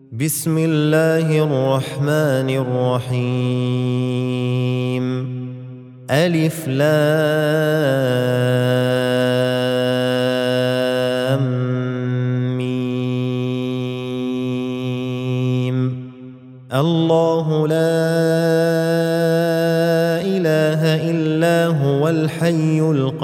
بسم الله الرحمن الرحيم. ألف لام ميم. الله لا إله إلا هو الحي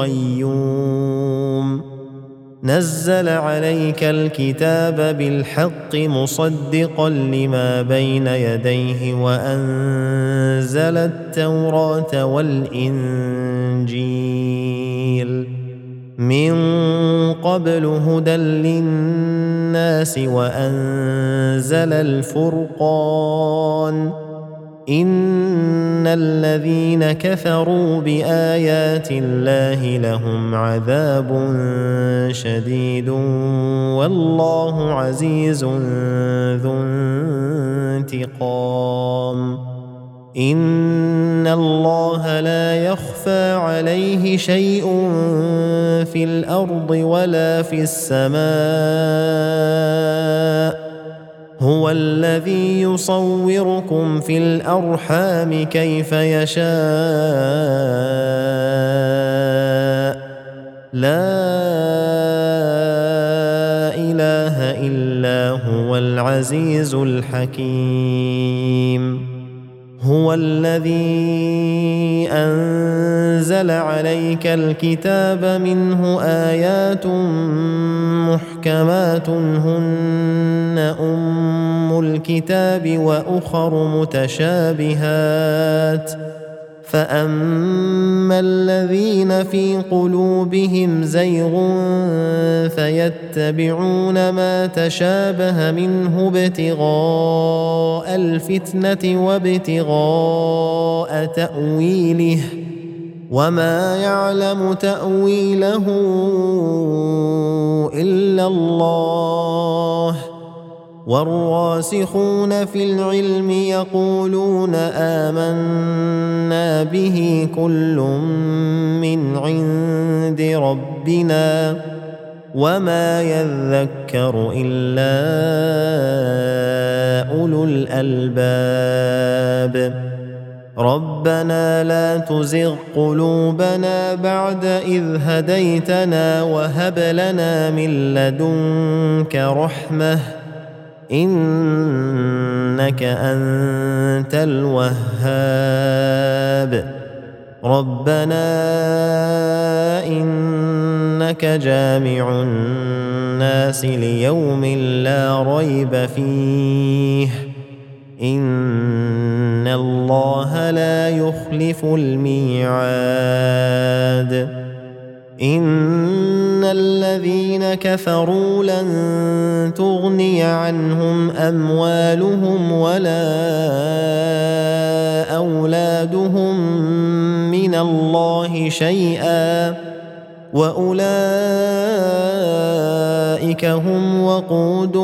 القيوم نزل عليك الكتاب بالحق مصدقا لما بين يديه وأنزل التوراة والإنجيل من قبل هدى للناس وأنزل الفرقان إن الذين كفروا بآيات الله لهم عذاب شديد والله عزيز ذو انتقام. إن الله لا يخفى عليه شيء في الأرض ولا في السماء هو الذي يصوركم في الأرحام كيف يشاء لا إله إلا هو العزيز الحكيم. هو الذي أنزل عليك الكتاب منه آيات محكمات هن أم الكتاب وأخر متشابهات فأما الذين في قلوبهم زيغ فيتبعون ما تشابه منه ابتغاء الفتنة وابتغاء تأويله وما يعلم تأويله إلا الله والراسخون في العلم يقولون آمنا به كل من عند ربنا وما يذكر إلا أولو الألباب. ربنا لا تزغ قلوبنا بعد إذ هديتنا وهب لنا من لدنك رحمة إنك أنت الوهاب. ربنا إنك جامع الناس ليوم لا ريب فيه إن الله لا يخلف الميعاد. إن الذين كفروا لن تغني عنهم أموالهم ولا أولادهم من الله شيئا وأولئك هم وقود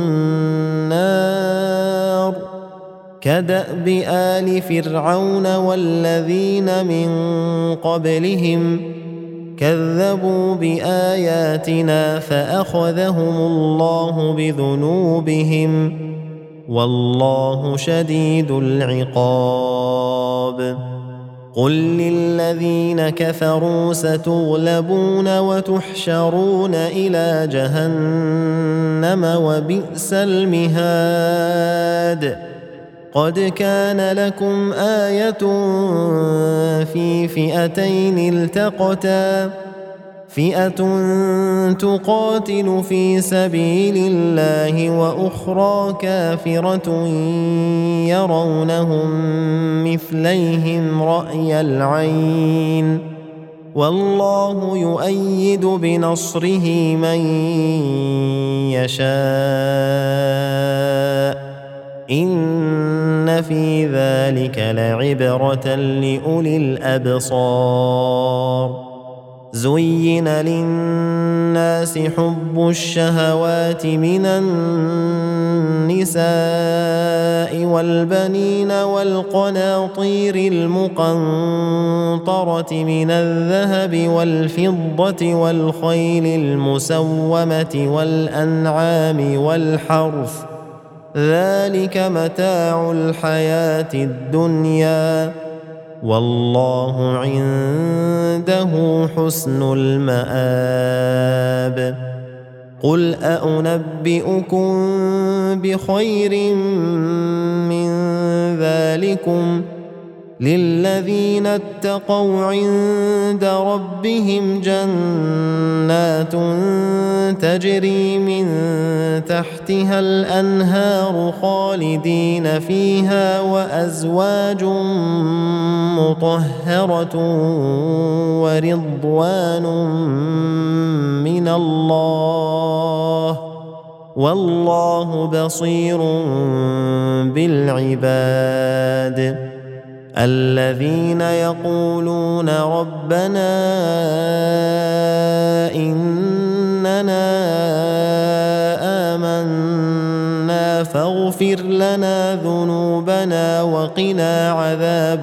النار كدأب آل فرعون والذين من قبلهم كذبوا بآياتنا فأخذهم الله بذنوبهم والله شديد العقاب. قل للذين كفروا ستغلبون وتحشرون إلى جهنم وبئس المهاد. قد كان لكم آية في فئتين التقتا فئة تقاتل في سبيل الله وأخرى كافرة يرونهم مثليهم رأي العين والله يؤيد بنصره من يشاء إن في ذلك لعبرة لأولي الأبصار. زين للناس حب الشهوات من النساء والبنين والقناطير المقنطرة من الذهب والفضة والخيل المسومة والأنعام والحرث ذلك متاع الحياة الدنيا والله عنده حسن المآب قل أنبئكم بخير من ذلكم للذين اتقوا عند ربهم جنات تجري من تحتها الأنهار خالدين فيها وأزواج مطهرة ورضوان من الله والله بصير بالعباد الذين يقولون ربنا إننا آمنا فاغفر لنا ذنوبنا وقنا عذاب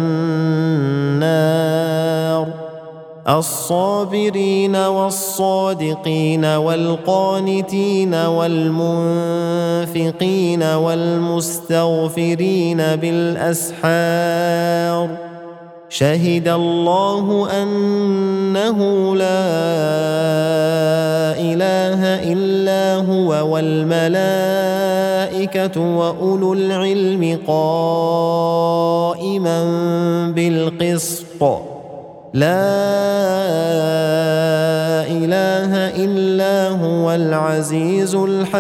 النار الصابرين والصادقين والقانتين والمنفقين والمستغفرين بالأسحار شهد الله أنه لا إله إلا هو والملائكة وأولو العلم قائما بالقسط لا إله إلا هو العزيز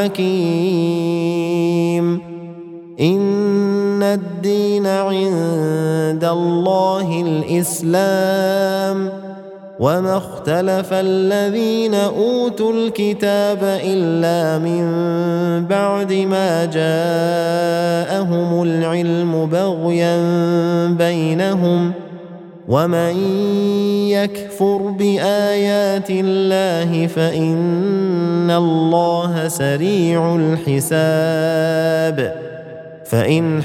الحكيم إن الدين عند الله الإسلام وما اختلف الذين أوتوا الكتاب إلا من بعد ما جاءهم العلم بغيا بينهم ومن يكفر بآيات الله فإن الله سريع الحساب فإن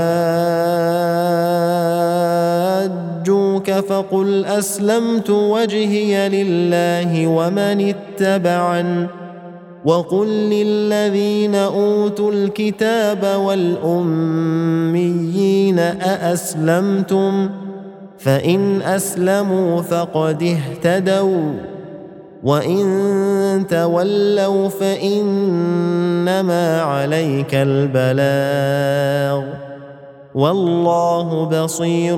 حاجوك فقل أسلمت وجهي لله ومن اتبعن وقل للذين أوتوا الكتاب والأميين أأسلمتم فإن أسلموا فقد اهتدوا وإن تولوا فإنما عليك البلاغ والله بصير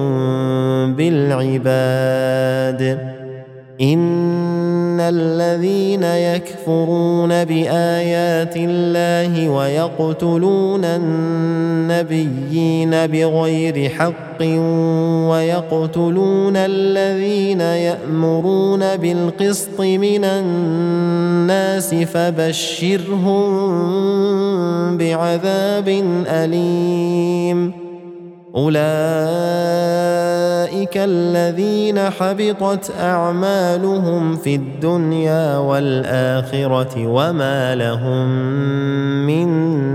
بالعباد إن الذين يكفرون بآيات الله ويقتلون النبيين بغير حق ويقتلون الذين يأمرون بالقسط من الناس فبشرهم بعذاب أليم أولئك الذين حبطت أعمالهم في الدنيا والآخرة وما لهم من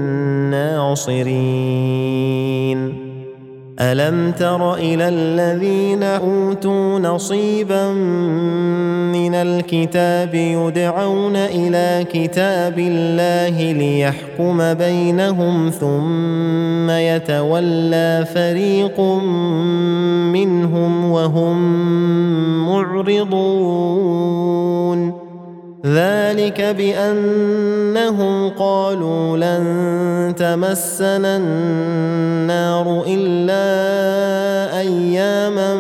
ناصرين ألم تر إلى الذين أوتوا نصيبا من الكتاب يدعون إلى كتاب الله ليحكم بينهم ثم يتولى فريق منهم وهم معرضون ذلك بأنهم قالوا لن تمسنا النار إلا أياما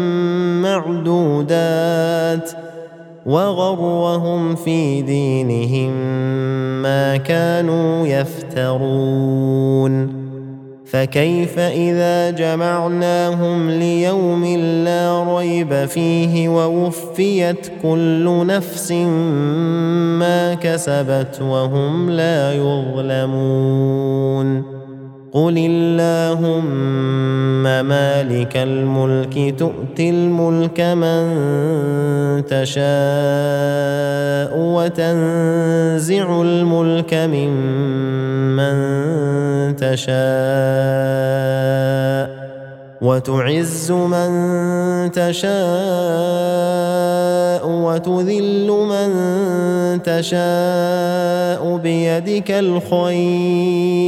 معدودات وغرهم في دينهم ما كانوا يفترون فكيف إذا جمعناهم ليوم لا ريب فيه ووفيت كل نفس ما كسبت وهم لا يظلمون قل اللهم مالك الملك تؤتي الملك من تشاء وتنزع الملك ممن تشاء وتعز من تشاء وتذل من تشاء بيدك الخير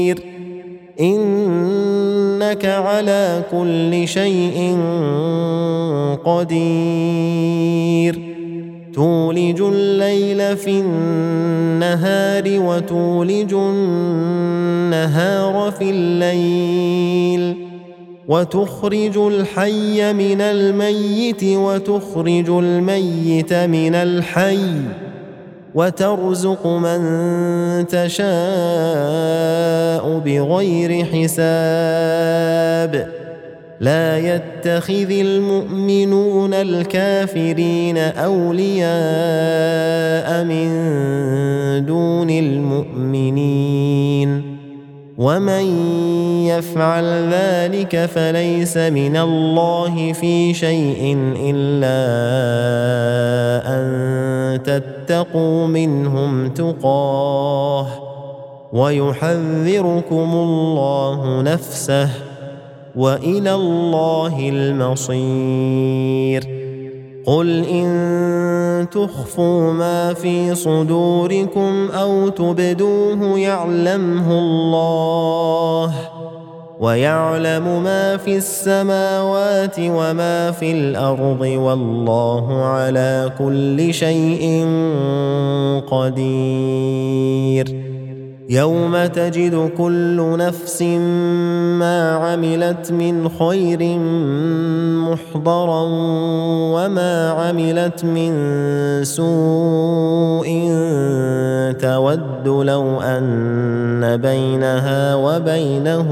إنك على كل شيء قدير تولج الليل في النهار وتولج النهار في الليل وتخرج الحي من الميت وتخرج الميت من الحي وترزق من تشاء بغير حساب لا يتخذ المؤمنون الكافرين أولياء من دون المؤمنين ومن يفعل ذلك فليس من الله في شيء إلا أن تتقوا منهم تقاه ويحذركم الله نفسه وإلى الله المصير قل إن تخفوا ما في صدوركم أو تبدوه يعلمه الله ويعلم ما في السماوات وما في الأرض والله على كل شيء قدير يوم تجد كل نفس ما عملت من خير محضرا وما عملت من سوء تود لو أن بينها وبينه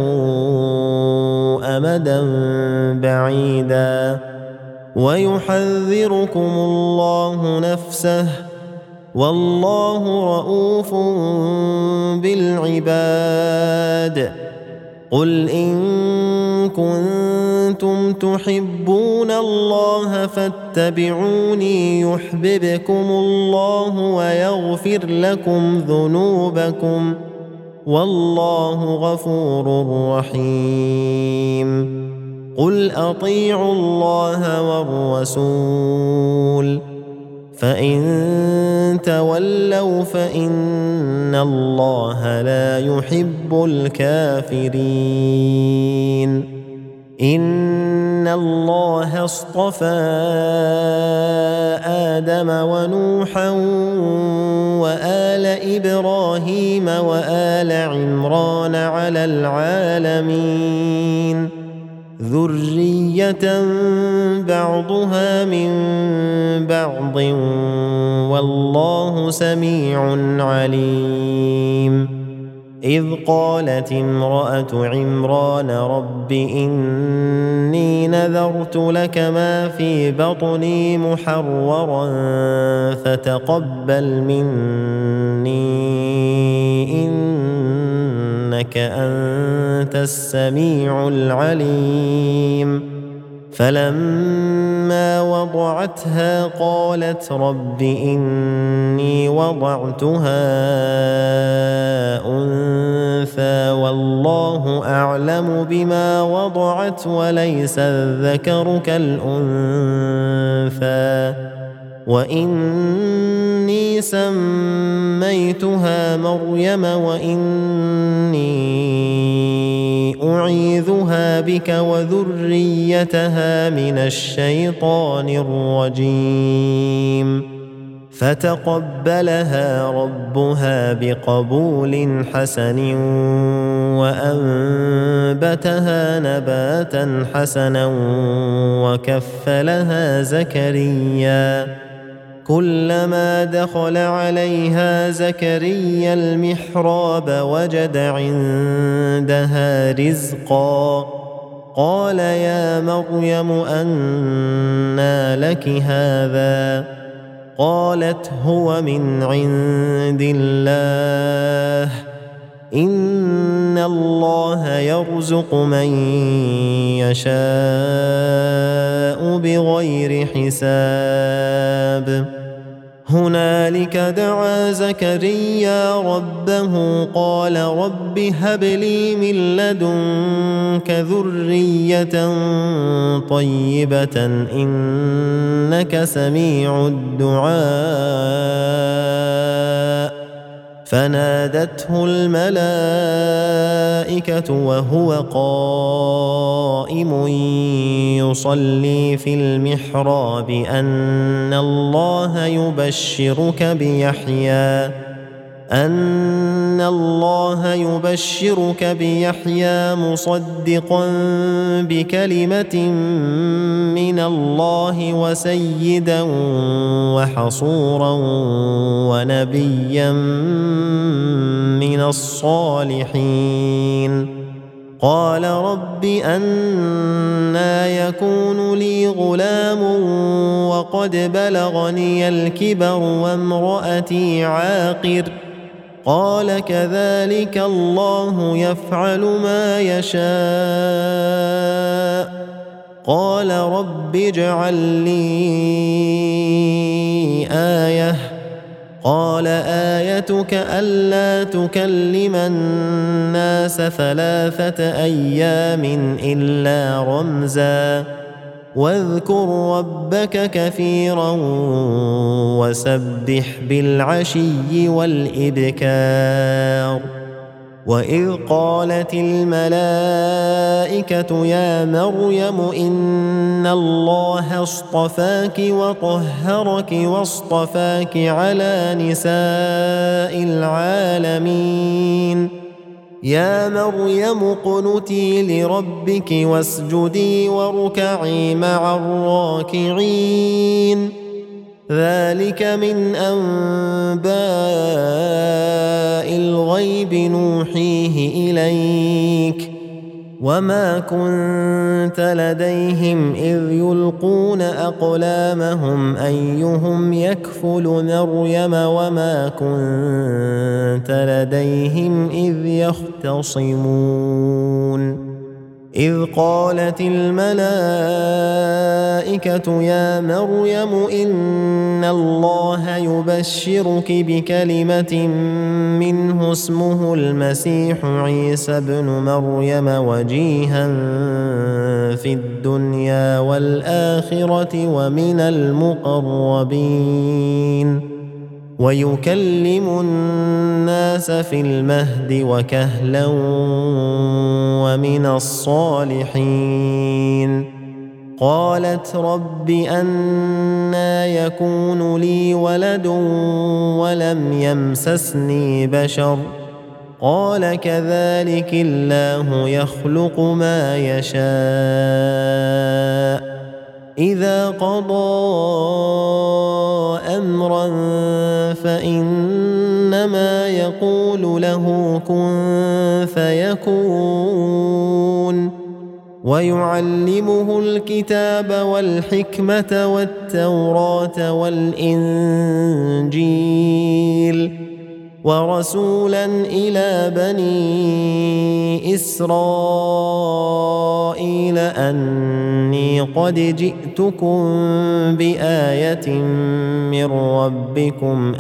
أمدا بعيدا ويحذركم الله نفسه والله رءوف بالعباد قل إن كنتم تحبون الله فاتبعوني يحببكم الله ويغفر لكم ذنوبكم والله غفور رحيم قل أطيعوا الله والرسول فإن تولوا فإن الله لا يحب الكافرين إن الله اصطفى آدم ونوحا وآل إبراهيم وآل عمران على العالمين ذرية بعضها من بعض والله سميع عليم إذ قالت امرأة عمران رب إني نذرت لك ما في بطني محررا فتقبل مني إنك أنت السميع العليم فلما وضعتها قالت رب إني وضعتها أنثى والله أعلم بما وضعت وليس الذكر كالأنثى وإني سميتها مريم وإني أعيذها بك وذريتها من الشيطان الرجيم فتقبلها ربها بقبول حسن وأنبتها نباتا حسنا وكفلها زكريا كلما دخل عليها زكريا المحراب وجد عندها رزقا قال يا مريم أنى لك هذا قالت هو من عند الله إن الله يرزق من يشاء بغير حساب هنالك دعا زكريا ربه قال رب هب لي من لدنك ذرية طيبة إنك سميع الدعاء فنادته الملائكة الملائكة وهو قائم يصلي في المحراب أن الله يبشرك بيحيى مصدقا بكلمة من الله وسيدا وحصورا ونبيا من الصالحين. قال رب أنى يكون لي غلام وقد بلغني الكبر وامرأتي عاقر. قال كذلك الله يفعل ما يشاء. قال رب اجعل لي آية. قال آيتك ألا تكلم الناس 3 أيام إلا رمزا واذكر ربك كثيرا وسبح بالعشي والإبكار. وإذ قالت الملائكة يا مريم إن الله اصطفاك وطهرك واصطفاك على نساء العالمين. يا مريم اقنتي لربك واسجدي واركعي مع الراكعين. ذلك من أنباء الغيب نوحيه إليك وما كنت لديهم إذ يلقون أقلامهم أيهم يكفل مريم وما كنت لديهم إذ يختصمون. إذ قالت الملائكة يا مريم إن الله يبشرك بكلمة منه اسمه المسيح عيسى ابن مريم وجيها في الدنيا والآخرة ومن المقربين ويكلم الناس في المهد وكهلا ومن الصالحين. قالت رب أنى يكون لي ولد ولم يمسسني بشر. قال كذلك الله يخلق ما يشاء. إذا قضى أمرا فإنما يقول له كن فيكون. ويعلمه الكتاب والحكمة والتوراة والإنجيل ورسولا إلى بني إسرائيل أني قد جئتكم بآية من ربكم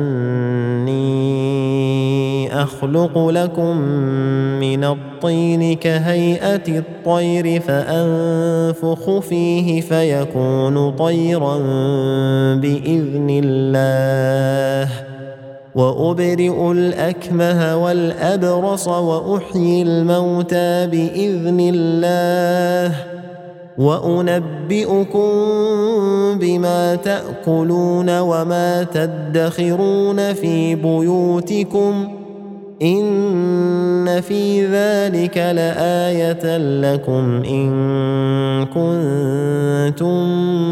أني أخلق لكم من الطين كهيئة الطير فأنفخ فيه فيكون طيرا بإذن الله وأبرئ الأكمه والأبرص وأحيي الموتى بإذن الله وأنبئكم بما تأكلون وما تدخرون في بيوتكم إن في ذلك لآية لكم إن كنتم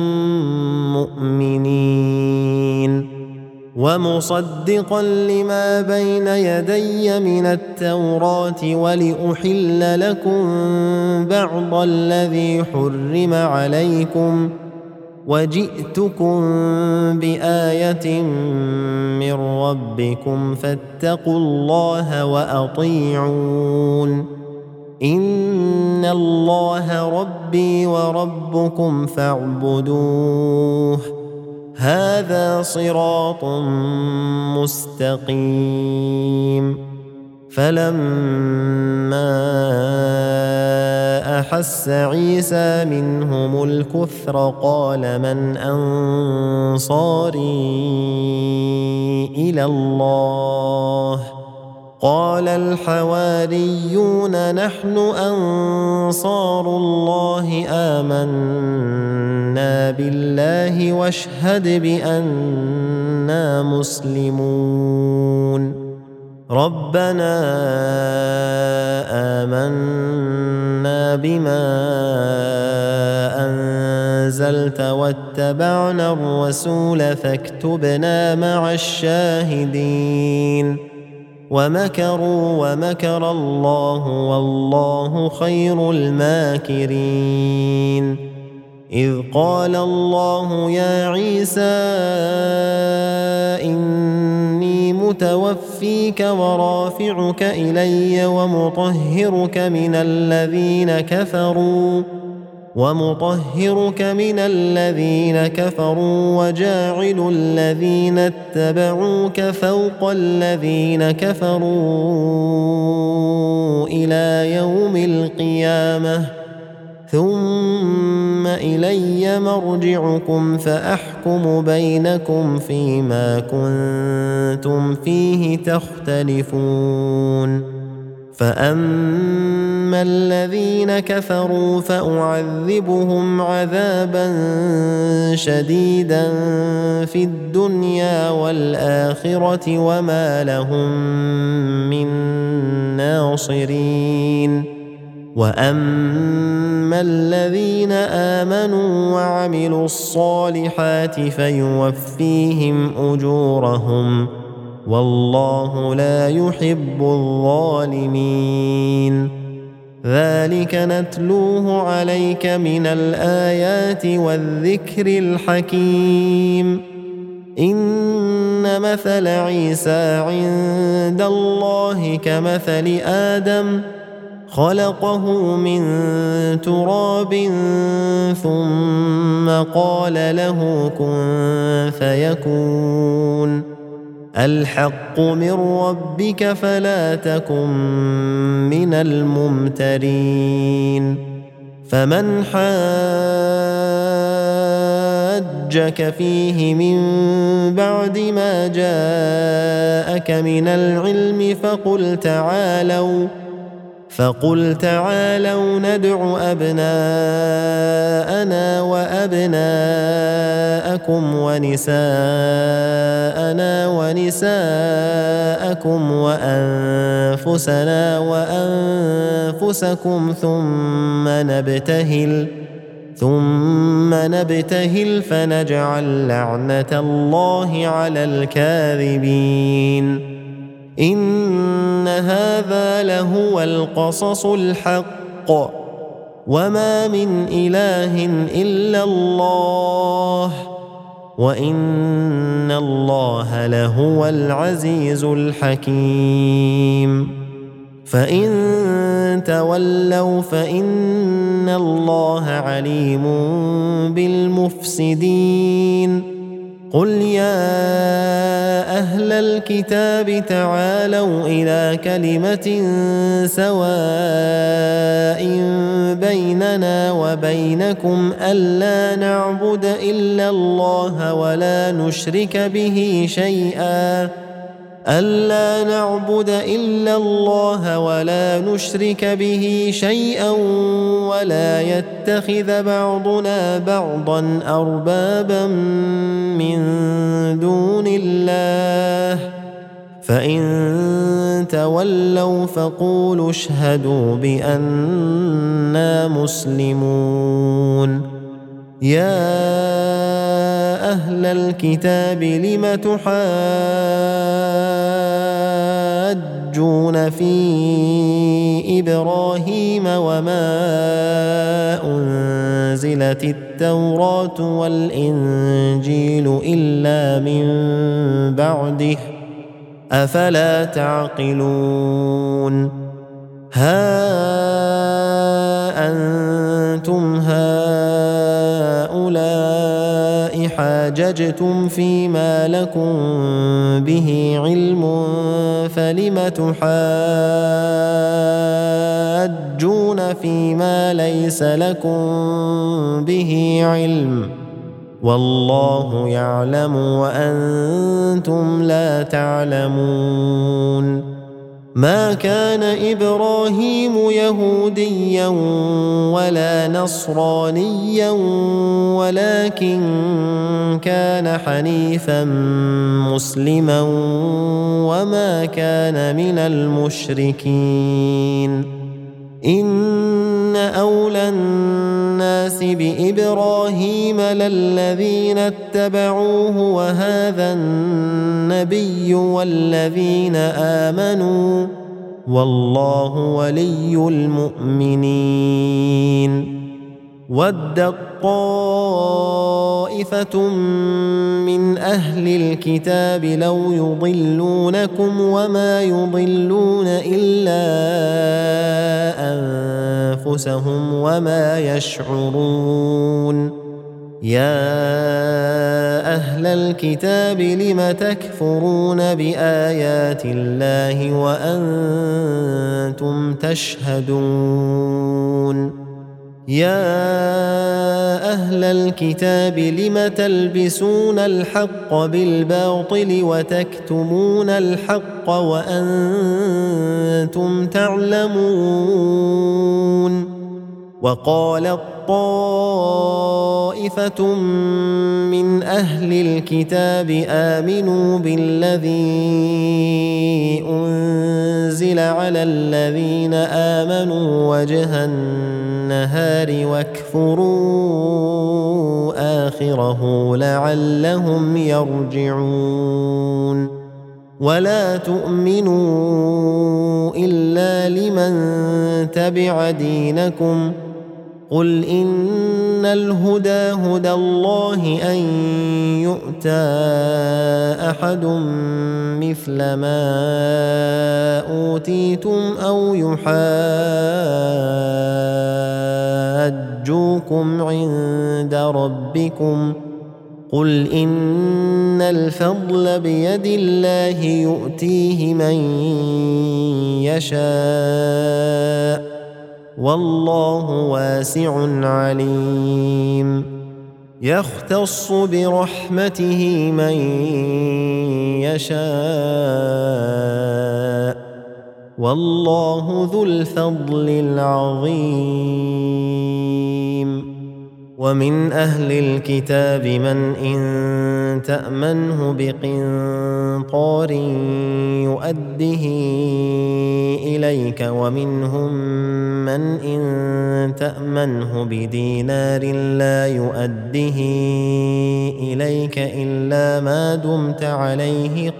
مؤمنين. ومصدقا لما بين يدي من التوراة ولأحل لكم بعض الذي حرم عليكم وجئتكم بآية من ربكم فاتقوا الله وأطيعون. إن الله ربي وربكم فاعبدوه هذا صراط مستقيم. فلما أحس عيسى منهم الكفر قال من أنصاري إلى الله قال الحواريون نحن أنصار الله آمنا بالله واشهد بأننا مسلمون ربنا آمنا بما أنزلت واتبعنا الرسول فاكتبنا مع الشاهدين ومكروا ومكر الله والله خير الماكرين إذ قال الله يا عيسى إني متوفيك ورافعك إلي ومطهرك من الذين كفروا وجاعل الذين اتبعوك فوق الذين كفروا إلى يوم القيامة ثم إلي مرجعكم فأحكم بينكم فيما كنتم فيه تختلفون فأما الذين كفروا فأعذبهم عذابا شديدا في الدنيا والآخرة وما لهم من ناصرين وأما الذين آمنوا وعملوا الصالحات فيوفيهم أجورهم والله لا يحب الظالمين ذلك نتلوه عليك من الآيات والذكر الحكيم إن مثل عيسى عند الله كمثل آدم خلقه من تراب ثم قال له كن فيكون الحق من ربك فلا تكن من الممترين فمن حاجك فيه من بعد ما جاءك من العلم فقل تعالوا ندع أبناءنا وأبناءكم ونساءنا ونساءكم وأنفسنا وأنفسكم ثم نبتهل فنجعل لعنة الله على الكاذبين إن هذا لهو القصص الحق وما من إله إلا الله وإن الله لهو العزيز الحكيم فإن تولوا فإن الله عليم بالمفسدين قل يا أهل الكتاب تعالوا إلى كلمة سواء بيننا وبينكم ألا نعبد إلا الله ولا نشرك به شيئا ولا يتخذ بعضنا بعضا أربابا من دون الله فإن تولوا فقولوا اشهدوا بأننا مسلمون يا أهل الكتاب لم تحاجون في إبراهيم وما أنزلت التوراة والإنجيل إلا من بعده أفلا تعقلون ها أنتم هؤلاء حاججتم فيما لكم به علم فلم تحاجون فيما ليس لكم به علم والله يعلم وأنتم لا تعلمون ما كان إبراهيم يهوديا ولا نصرانيا ولكن كان حنيفا مسلما وما كان من المشركين إن أولى الناس بإبراهيم للذين اتبعوه وهذا النبي والذين آمنوا والله ولي المؤمنين ودت طائفة من أهل الكتاب لو يضلونكم وما يضلون إلا أنفسهم وما يشعرون يا أهل الكتاب لم تكفرون بآيات الله وأنتم تشهدون يا أهل الكتاب لم تلبسون الحق بالباطل وتكتمون الحق وأنتم تعلمون وقالت طائفة من أهل الكتاب آمنوا بالذي أنزل على الذين آمنوا وجه النهار واكفروا آخره لعلهم يرجعون ولا تؤمنوا إلا لمن تبع دينكم قل إن الهدى هدى الله أن يؤتى أحد مثل ما أوتيتم أو يحاجوكم عند ربكم قل إن الفضل بيد الله يؤتيه من يشاء والله واسع عليم يختص برحمته من يشاء والله ذو الفضل العظيم ومن أهل الكتاب من إن تأمنه بقنطار يؤده إليك ومنهم من إن تأمنه بدينار لا يؤده إليك إلا ما دمت عليه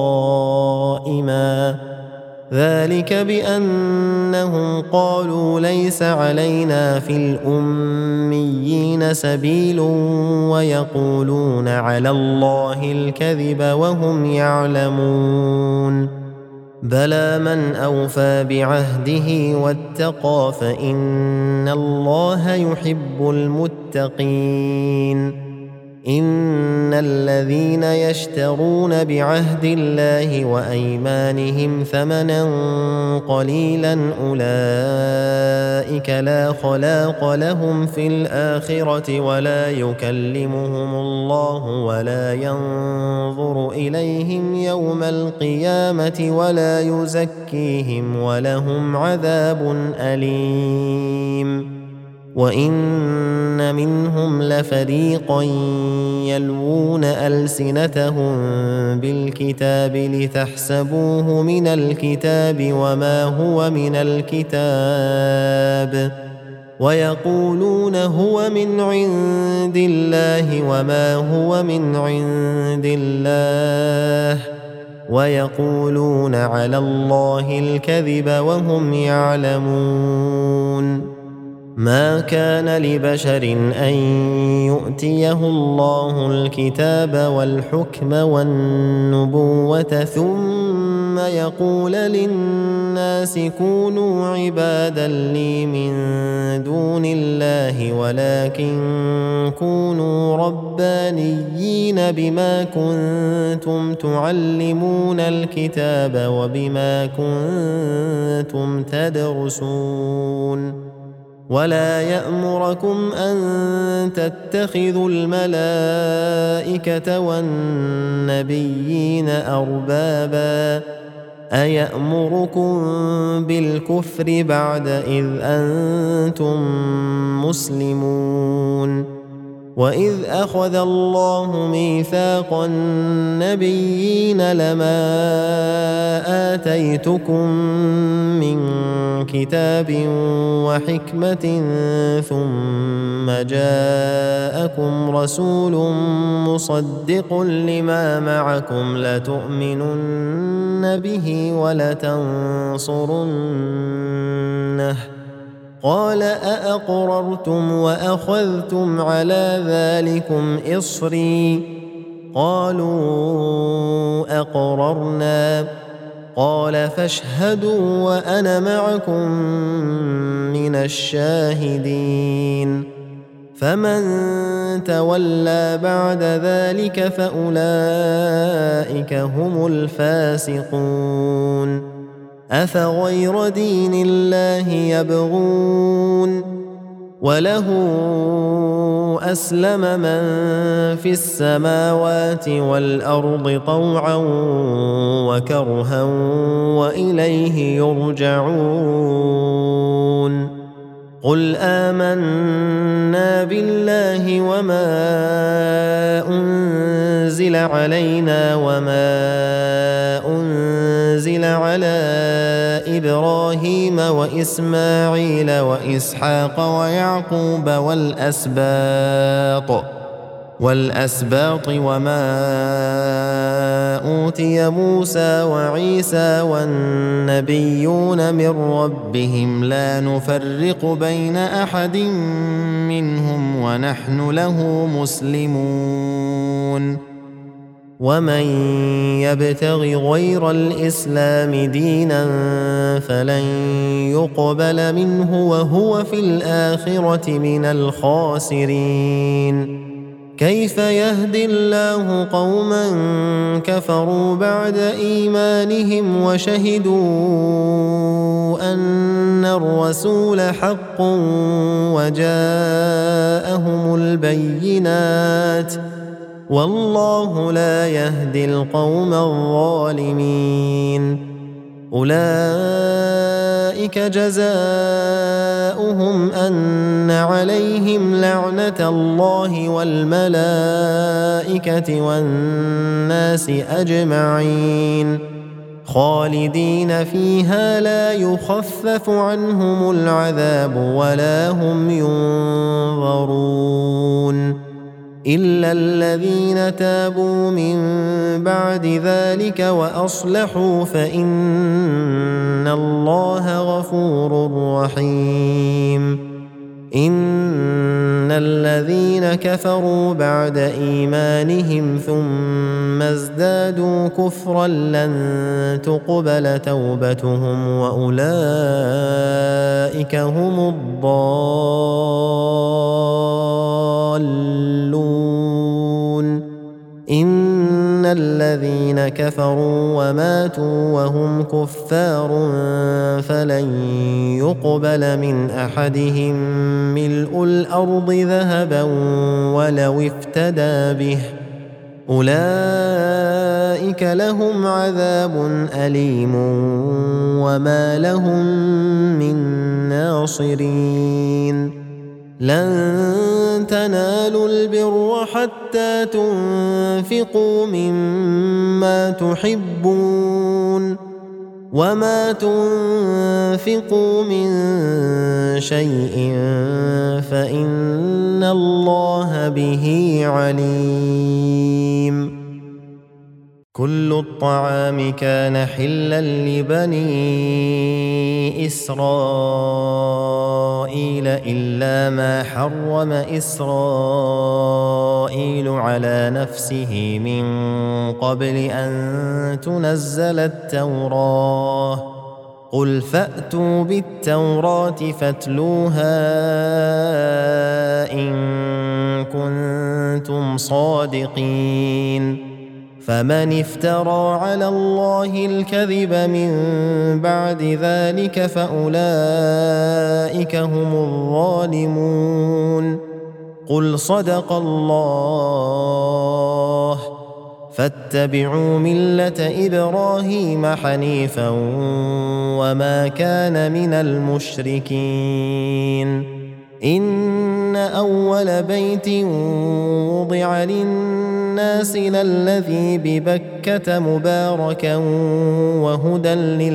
قائما ذلك بأنهم قالوا ليس علينا في الأميين سبيل ويقولون على الله الكذب وهم يعلمون بلى من أوفى بعهده واتقى فإن الله يحب المتقين إن الذين يشترون بعهد الله وأيمانهم ثمنا قليلا أولئك لا خلاق لهم في الآخرة ولا يكلمهم الله ولا ينظر إليهم يوم القيامة ولا يزكيهم ولهم عذاب أليم وإن منهم لفريقا يلوون ألسنتهم بالكتاب لتحسبوه من الكتاب وما هو من الكتاب ويقولون هو من عند الله وما هو من عند الله ويقولون على الله الكذب وهم يعلمون ما كان لبشر أن يؤتيه الله الكتاب والحكم والنبوة ثم يقول للناس كونوا عبادا لي من دون الله ولكن كونوا ربانيين بما كنتم تعلمون الكتاب وبما كنتم تدرسون ولا يأمركم أن تتخذوا الملائكة والنبيين أربابا أيأمركم بالكفر بعد إذ أنتم مسلمون وإذ أخذ الله ميثاق النبيين لما آتيتكم من كتاب وحكمة ثم جاءكم رسول مصدق لما معكم لتؤمنن به ولتنصرنه قال أأقررتم وأخذتم على ذلكم إصري قالوا أقررنا قال فاشهدوا وأنا معكم من الشاهدين فمن تولى بعد ذلك فأولئك هم الفاسقون أفغير دين الله يبغون وله أسلم من في السماوات والأرض طوعا وكرها وإليه يرجعون قل آمنا بالله وما أنزل علينا وما أنزل على إبراهيم وإسماعيل وإسحاق ويعقوب والأسباط وما أوتي موسى وعيسى والنبيون من ربهم لا نفرق بين أحد منهم ونحن له مسلمون ومن يبتغ غير الإسلام دينا فلن يقبل منه وهو في الآخرة من الخاسرين كيف يهدي الله قوما كفروا بعد إيمانهم وشهدوا أن الرسول حق وجاءهم البينات والله لا يهدي القوم الظالمين أولئك جزاؤهم أن عليهم لعنة الله والملائكة والناس أجمعين خالدين فيها لا يخفف عنهم العذاب ولا هم ينظرون إلا الذين تابوا من بعد ذلك وأصلحوا فإن الله غفور رحيم إن الذين كفروا بعد إيمانهم ثم ازدادوا كفرا لن تقبل توبتهم وأولئك هم الضالون إن الذين كفروا وماتوا وهم كفار فلن يقبل من أحدهم ملء الأرض ذهبا ولو افتدى به أولئك لهم عذاب أليم وما لهم من ناصرين لن تنالوا البر حتى تنفقوا مما تحبون وما تنفقوا من شيء فإن الله به عليم كل الطعام كان حلا لبني إسرائيل إلا ما حرم إسرائيل على نفسه من قبل أن تنزل التوراة قل فأتوا بالتوراة فاتلوها إن كنتم صادقين فمن افترى على الله الكذب من بعد ذلك فأولئك هم الظالمون قل صدق الله فاتبعوا ملة إبراهيم حنيفا وما كان من المشركين إن أول بيت وضع للناس للذي ببكة مباركا وهدى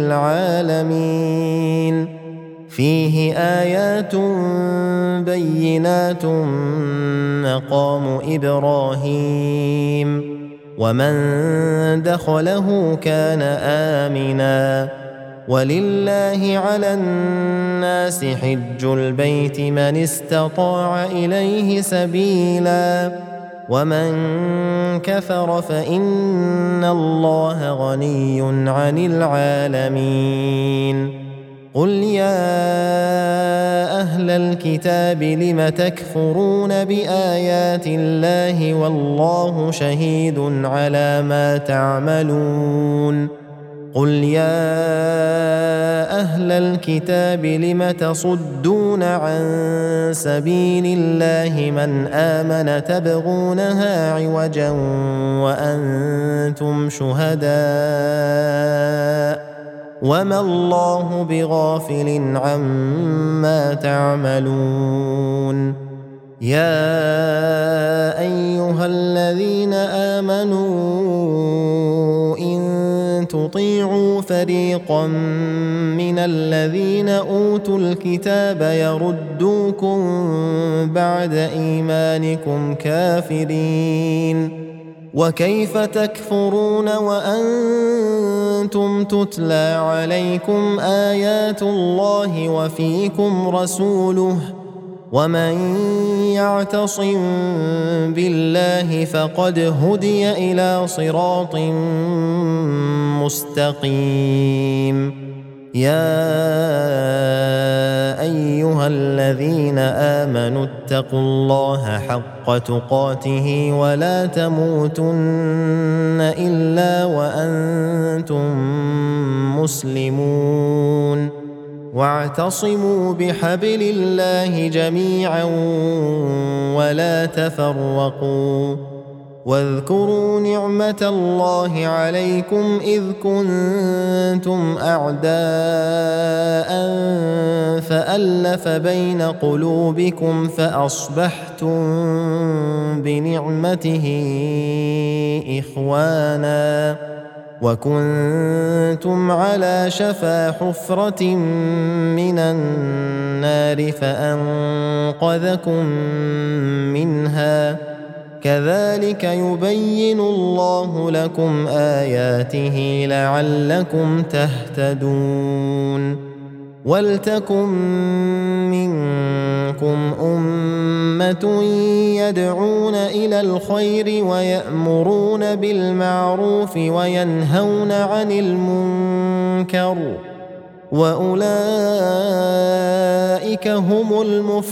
للعالمين فيه آيات بينات مقام إبراهيم ومن دخله كان آمنا ولله على الناس حج البيت من استطاع إليه سبيلا ومن كفر فإن الله غني عن العالمين قل يا أهل الكتاب لم تكفرون بآيات الله والله شهيد على ما تعملون قل يا أهل الكتاب لم تصدون عن سبيل الله من آمن تبغونها عوجا وأنتم شهداء وما الله بغافل عما تعملون يا أيها الذين آمنوا إن تطيعوا فريقا من الذين أوتوا الكتاب يردوكم بعد إيمانكم كافرين وكيف تكفرون وأنتم تتلى عليكم آيات الله وفيكم رسوله ومن يعتصم بالله فقد هدي إلى صراط مستقيم يا أيها الذين آمنوا اتقوا الله حق تقاته ولا تموتن إلا وأنتم مسلمون واعتصموا بحبل الله جميعا ولا تفرقوا واذكروا نعمة الله عليكم إذ كنتم أعداء فألف بين قلوبكم فأصبحتم بنعمته إخوانا وكنتم على شفا حفرة من النار فأنقذكم منها كذلك يبين الله لكم آياته لعلكم تهتدون ولتكن منكم أمة يدعون إلى الخير ويأمرون بالمعروف وينهون عن المنكر وأولئك هم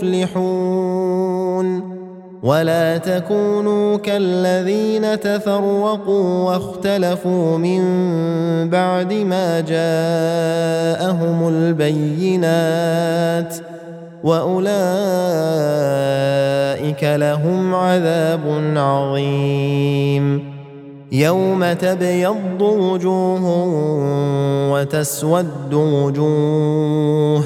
المفلحون ولا تكونوا كالذين تفرقوا واختلفوا من بعد ما جاءهم البينات وأولئك لهم عذاب عظيم يوم تبيض وجوه وتسود وجوه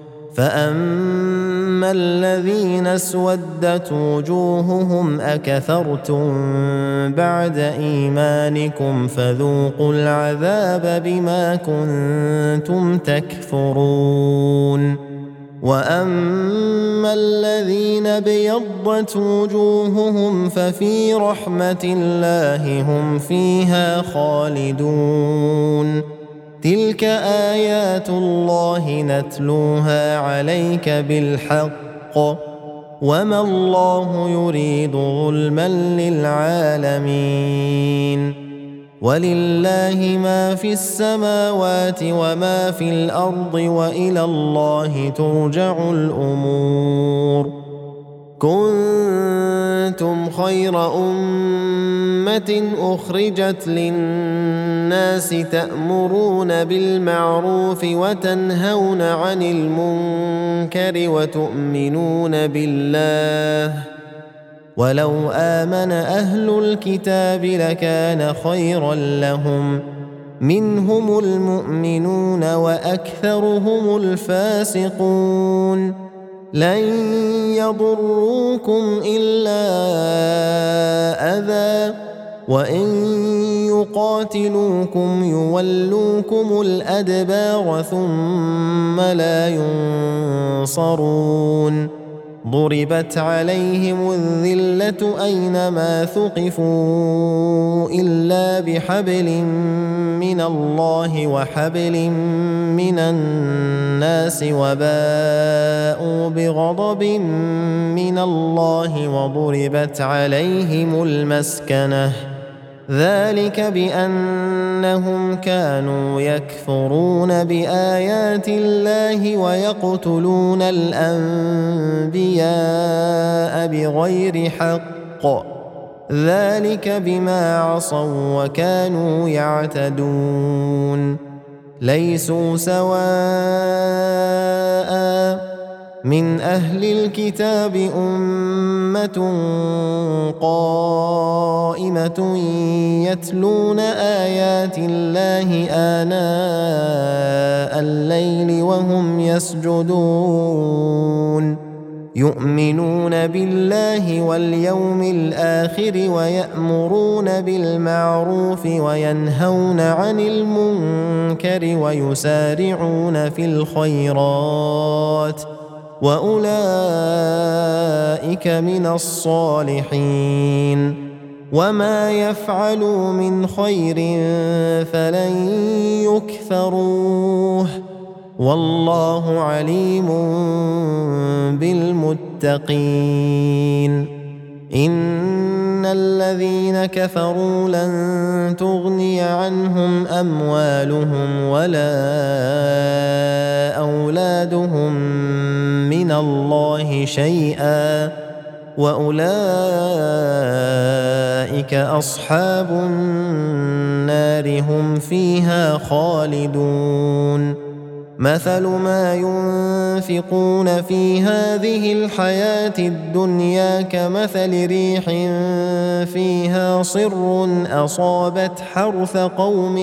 فأما الذين اسودت وجوههم أكفرتم بعد إيمانكم فذوقوا العذاب بما كنتم تكفرون وأما الذين ابيضت وجوههم ففي رحمة الله هم فيها خالدون تلك آيات الله نتلوها عليك بالحق وما الله يريد ظلما للعالمين ولله ما في السماوات وما في الأرض وإلى الله ترجع الأمور كنتم خير أمة أخرجت للناس تأمرون بالمعروف وتنهون عن المنكر وتؤمنون بالله ولو آمن أهل الكتاب لكان خيرا لهم منهم المؤمنون وأكثرهم الفاسقون لن يضروكم إلا أذى وإن يقاتلوكم يولوكم الأدبار ثم لا ينصرون ضربت عليهم الذلة أينما ثقفوا إلا بحبل من الله وحبل من الناس وباءوا بغضب من الله وضربت عليهم المسكنة ذلك بأنهم كانوا يكفرون بآيات الله ويقتلون الأنبياء بغير حق ذلك بما عصوا وكانوا يعتدون ليسوا سواء من أهل الكتاب أمة قائمة يتلون آيات الله آناء الليل وهم يسجدون يؤمنون بالله واليوم الآخر ويأمرون بالمعروف وينهون عن المنكر ويسارعون في الخيرات وأولئك من الصالحين وما يفعلوا من خير فلن يكفروه والله عليم بالمتقين إن الذين كفروا لن تغني عنهم أموالهم ولا أولادهم من الله شيئا وأولئك أصحاب النار هم فيها خالدون مثل ما ينفقون في هذه الحياة الدنيا كمثل ريح فيها صر أصابت حرث قوم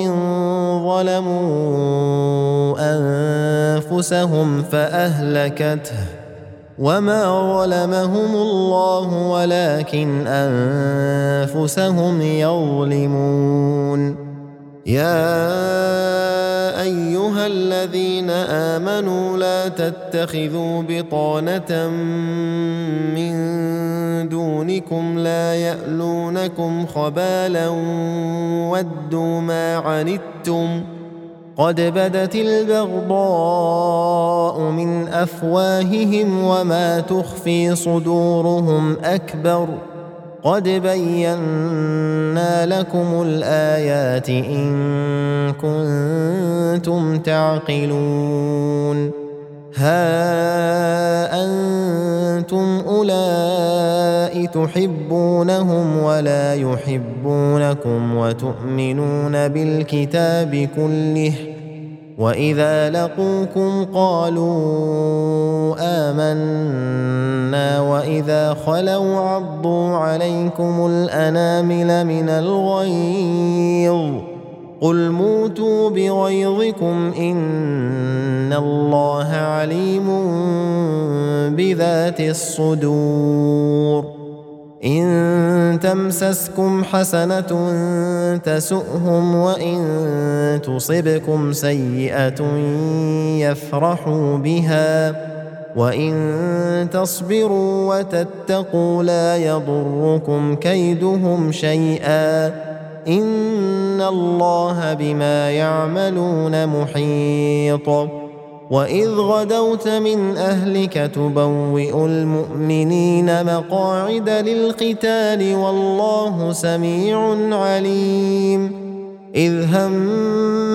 ظلموا أنفسهم فأهلكته وما ظلمهم الله ولكن أنفسهم يظلمون يا أيها الذين آمنوا لا تتخذوا بطانة من دونكم لا يألونكم خبالا ودوا ما عنتم قد بدت البغضاء من أفواههم وما تخفي صدورهم أكبر قد بينا لكم الآيات إن كنتم تعقلون ها أنتم أولئك تحبونهم ولا يحبونكم وتؤمنون بالكتاب كله وإذا لقوكم قالوا آمنا وإذا خلوا عضوا عليكم الأنامل من الغيظ قل موتوا بغيظكم إن الله عليم بذات الصدور إن تمسسكم حسنة تسؤهم وإن تصبكم سيئة يفرحوا بها وإن تصبروا وتتقوا لا يضركم كيدهم شيئا إن الله بما يعملون محيط وإذ غدوت من أهلك تبوئ المؤمنين مقاعد للقتال والله سميع عليم إذ هم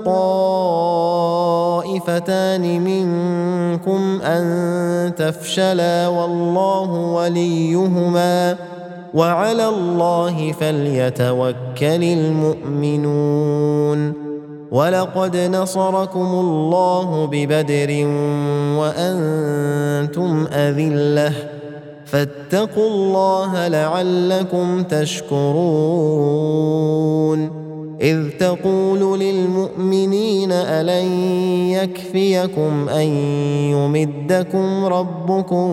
الطائفتان منكم أن تفشلا والله وليهما وعلى الله فليتوكل المؤمنون ولقد نصركم الله ببدر وأنتم أذلة فاتقوا الله لعلكم تشكرون إذ تقول للمؤمنين ألن يكفيكم أن يمدكم ربكم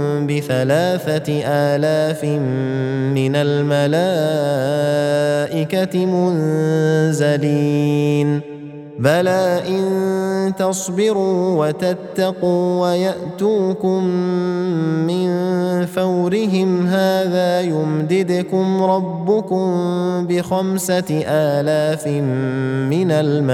ب3,000 من الملائكة منزلين بلى إن تصبروا وتتقوا ويأتوكم من فورهم هذا يمددكم ربكم ب5,000 من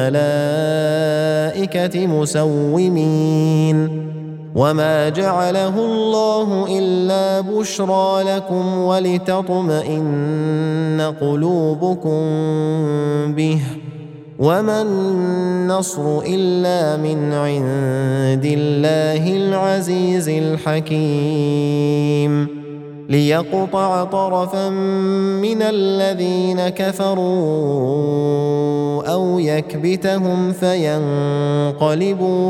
الملائكة مسومين وما جعله الله إلا بشرى لكم ولتطمئن قلوبكم به وما النصر إلا من عند الله العزيز الحكيم ليقطع طرفا من الذين كفروا أو يكبتهم فينقلبوا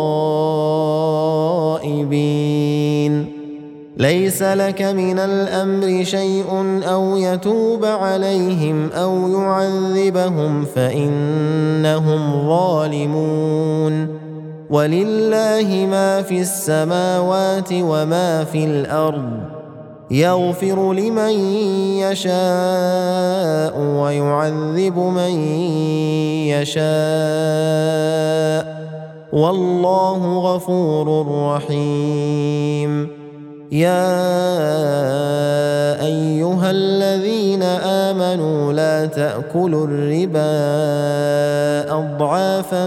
خائبين ليس لك من الأمر شيء أو يتوب عليهم أو يعذبهم فإنهم ظالمون ولله ما في السماوات وما في الأرض يغفر لمن يشاء ويعذب من يشاء والله غفور رحيم يا أيها الذين آمنوا لا تأكلوا الربا أضعافا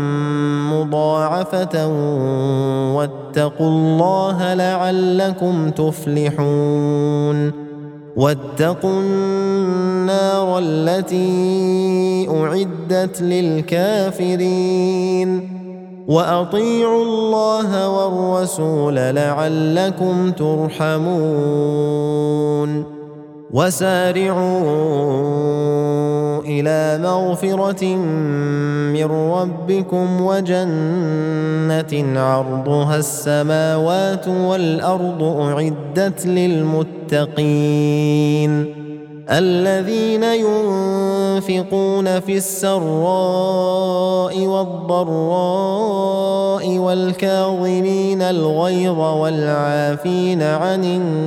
مضاعفة واتقوا الله لعلكم تفلحون واتقوا النار التي أعدت للكافرين وأطيعوا الله والرسول لعلكم ترحمون وسارعوا إلى مغفرة من ربكم وجنة عرضها السماوات والأرض أعدت للمتقين الذين ينفقون في السراء والضراء والكاظمين الغيظ والعافين عن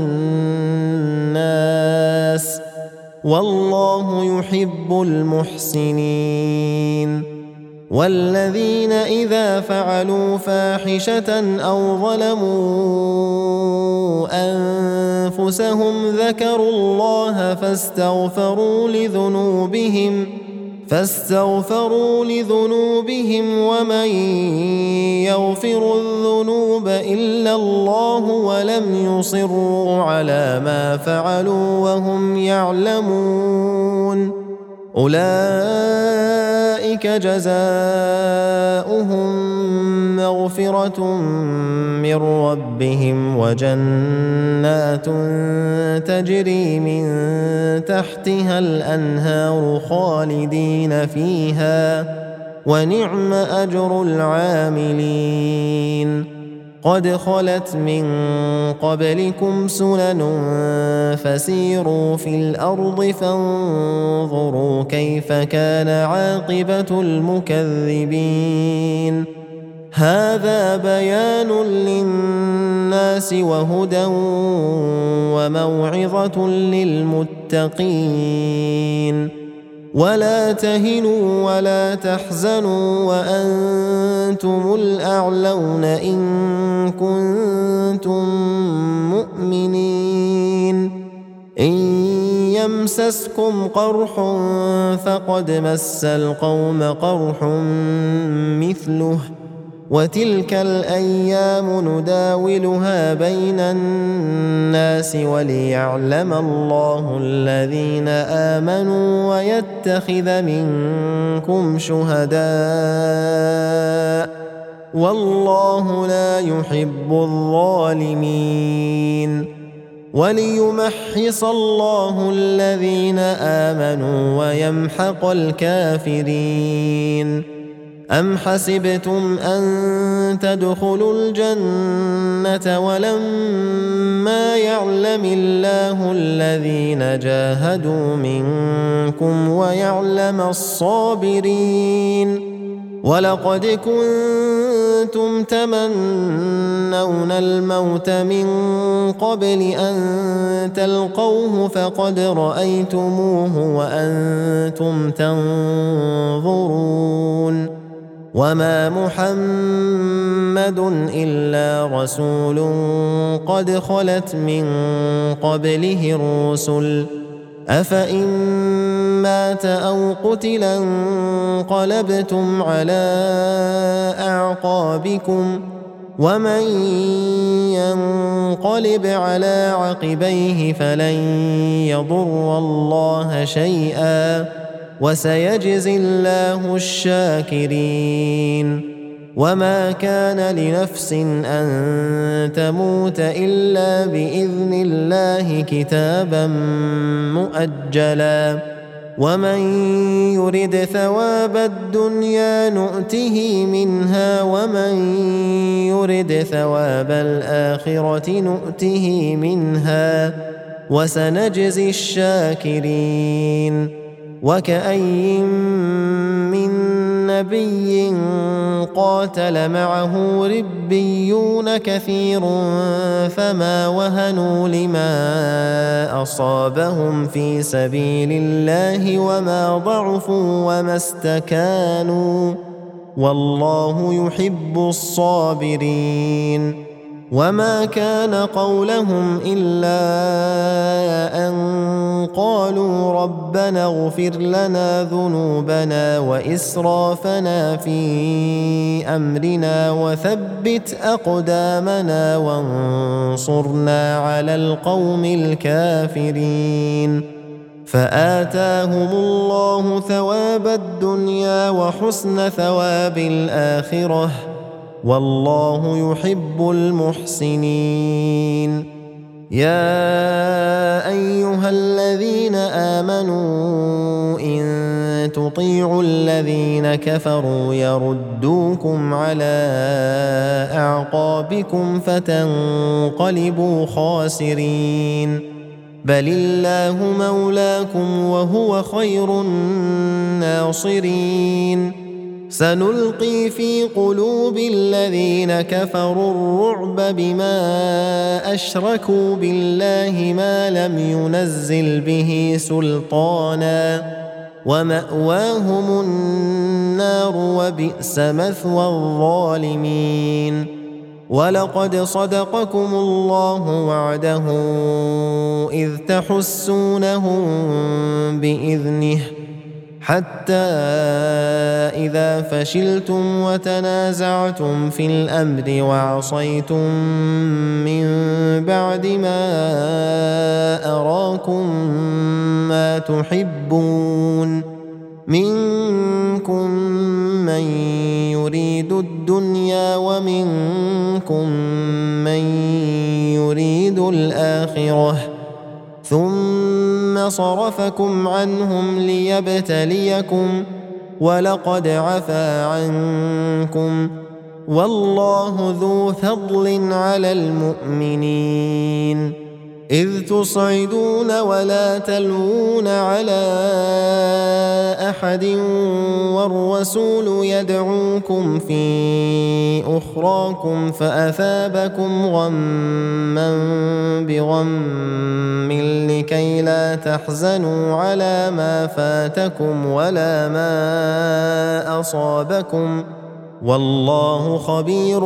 الناس والله يحب المحسنين والذين إذا فعلوا فاحشة أو ظلموا أنفسهم ذكروا الله فاستغفروا لذنوبهم ومن يغفر الذنوب إلا الله ولم يصروا على ما فعلوا وهم يعلمون أولئك جزاؤهم مغفرة من ربهم وجنات تجري من تحتها الأنهار خالدين فيها ونعم أجر العاملين قد خلت من قبلكم سنن فسيروا في الأرض فانظروا كيف كان عاقبة المكذبين هذا بيان للناس وهدى وموعظة للمتقين ولا تهنوا ولا تحزنوا وأنتم الأعلون إن كنتم مؤمنين إن يمسسكم قرح فقد مس القوم قرح مثله وتلك الأيام نداولها بين الناس وليعلم الله الذين آمنوا ويتخذ منكم شهداء والله لا يحب الظالمين وليمحص الله الذين آمنوا ويمحق الكافرين أم حسبتم أن تدخلوا الجنة ولما يعلم الله الذين جاهدوا منكم ويعلم الصابرين ولقد كنتم تمنون الموت من قبل أن تلقوه فقد رأيتموه وأنتم تنظرون وما محمد إلا رسول قد خلت من قبله الرسل أفإن مات أو قتلا انقلبتم على أعقابكم ومن ينقلب على عقبيه فلن يضر الله شيئا وسيجزي الله الشاكرين وما كان لنفس أن تموت إلا بإذن الله كتابا مؤجلا ومن يرد ثواب الدنيا نؤته منها ومن يرد ثواب الآخرة نؤته منها وسنجزي الشاكرين وكأي من نبي قاتل معه ربيون كثير فما وهنوا لما أصابهم في سبيل الله وما ضعفوا وما استكانوا والله يحب الصابرين وما كان قولهم إلا أن قالوا ربنا اغفر لنا ذنوبنا وإسرافنا في أمرنا وثبت أقدامنا وانصرنا على القوم الكافرين فآتاهم الله ثواب الدنيا وحسن ثواب الآخرة والله يحب المحسنين يا أيها الذين آمنوا إن تطيعوا الذين كفروا يردوكم على أعقابكم فتنقلبوا خاسرين بل الله مولاكم وهو خير الناصرين سنلقي في قلوب الذين كفروا الرعب بما أشركوا بالله ما لم ينزل به سلطانا ومأواهم النار وبئس مثوى الظالمين ولقد صدقكم الله وعده إذ تحسونهم بإذنه حتى إذا فشلتم وتنازعتم في الأمر وعصيتم من بعد ما أراكم ما تحبون منكم من يريد الدنيا ومنكم من يريد الآخرة ثم صرفكم عنهم ليبتليكم ولقد عفا عنكم والله ذو فضل على المؤمنين إذ تصعدون ولا تلوون على أحد والرسول يدعوكم في أخراكم فأثابكم غما بغم لكي لا تحزنوا على ما فاتكم ولا ما أصابكم والله خبير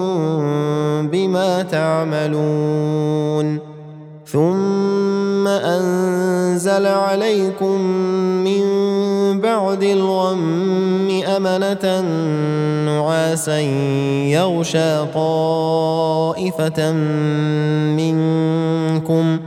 بما تعملون ثم أنزل عليكم من بعد الغم أمنة نعاسا يغشى طائفة منكم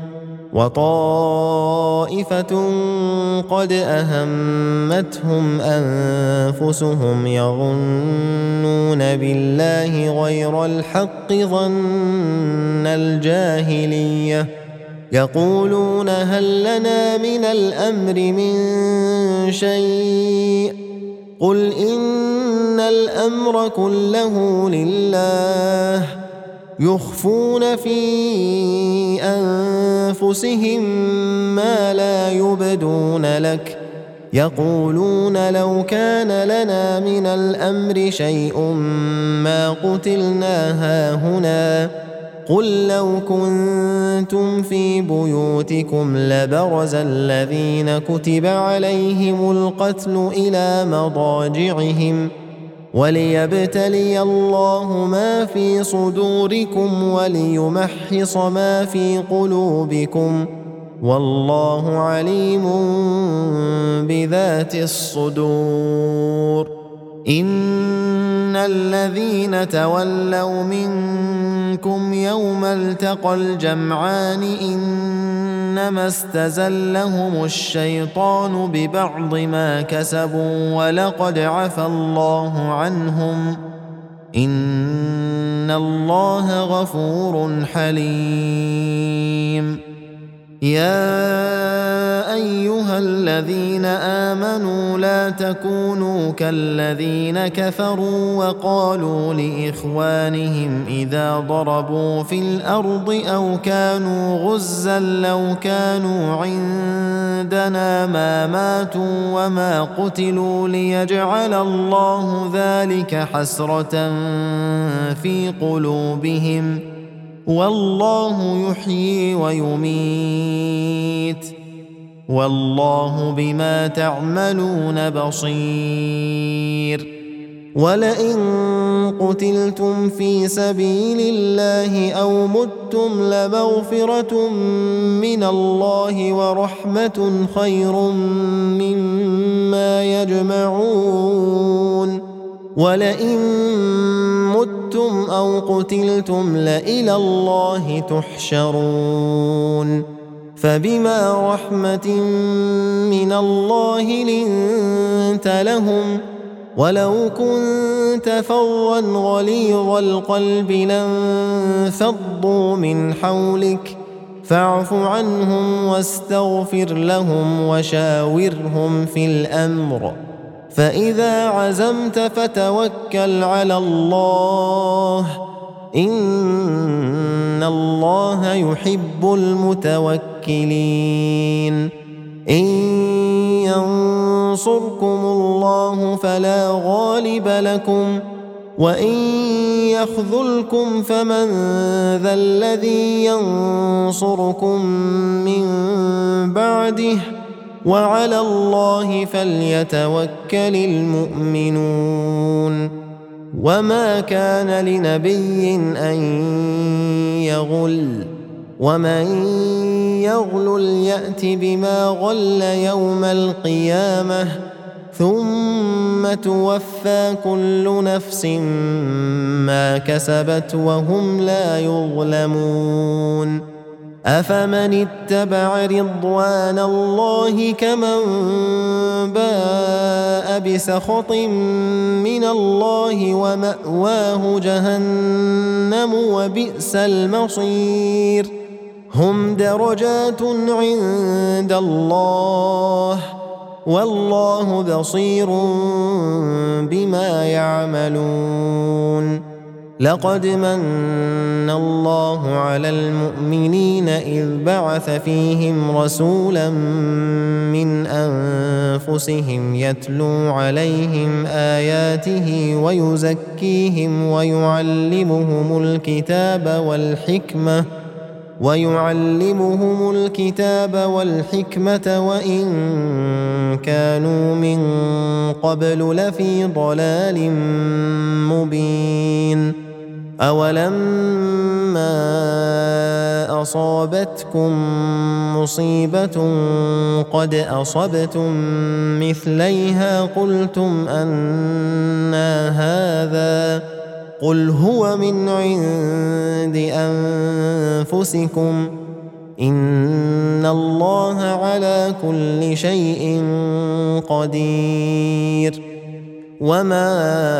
وطائفة قد أهمتهم أنفسهم يظنون بالله غير الحق ظن الجاهلية يقولون هل لنا من الأمر من شيء قل إن الأمر كله لله يخفون في أنفسهم ما لا يبدون لك يقولون لو كان لنا من الأمر شيء ما قتلنا هاهنا قل لو كنتم في بيوتكم لبرز الذين كتب عليهم القتل إلى مضاجعهم وليبتلي الله ما في صدوركم وليمحص ما في قلوبكم والله عليم بذات الصدور إن الذين تولوا منكم يوم التقى الجمعان إنما استزلهم الشيطان ببعض ما كسبوا ولقد عفى الله عنهم إن الله غفور حليم يا أيها الذين آمنوا لا تكونوا كالذين كفروا وقالوا لإخوانهم إذا ضربوا في الأرض أو كانوا غزا لو كانوا عندنا ما ماتوا وما قتلوا ليجعل الله ذلك حسرة في قلوبهم والله يحيي ويميت والله بما تعملون بصير ولئن قتلتم في سبيل الله أو متم لمغفرة من الله ورحمة خير مما يجمعون ولئن متم أو قتلتم لإلى الله تحشرون فبما رحمة من الله لنت لهم ولو كنت فظا غليظ القلب لانفضوا من حولك فاعف عنهم واستغفر لهم وشاورهم في الأمر فإذا عزمت فتوكل على الله إن الله يحب المتوكلين إن ينصركم الله فلا غالب لكم وإن يخذلكم فمن ذا الذي ينصركم من بعده وعلى الله فليتوكل المؤمنون وما كان لنبي أن يغل ومن يغل يأت بما غل يوم القيامة ثم توفى كل نفس ما كسبت وهم لا يظلمون أفمن اتبع رضوان الله كمن باء بسخط من الله ومأواه جهنم وبئس المصير هم درجات عند الله والله بصير بما يعملون لقد من الله على المؤمنين إذ بعث فيهم رسولا من أنفسهم يتلو عليهم آياته ويزكيهم ويعلمهم الكتاب والحكمة وإن كانوا من قبل لفي ضلال مبين أولما أصابتكم مصيبة قد أصبتم مثليها قلتم أنى هذا قل هو من عند أنفسكم إن الله على كل شيء قدير وما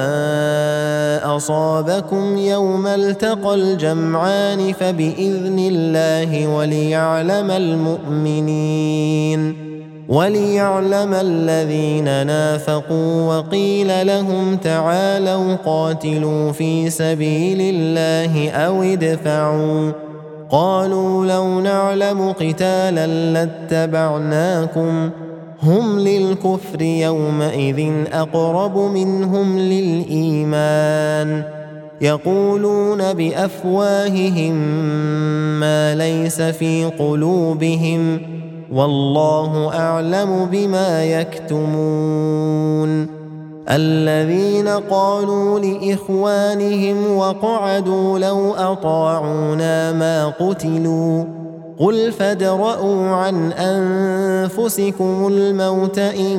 أصابكم يوم التقى الجمعان فبإذن الله وليعلم المؤمنين وليعلم الذين نافقوا وقيل لهم تعالوا قاتلوا في سبيل الله أو ادفعوا قالوا لو نعلم قتالا لاتبعناكم هم للكفر يومئذ أقرب منهم للإيمان يقولون بأفواههم ما ليس في قلوبهم والله أعلم بما يكتمون الذين قالوا لإخوانهم وقعدوا لو أطاعونا ما قتلوا قل فادرءوا عن أنفسكم الموت إن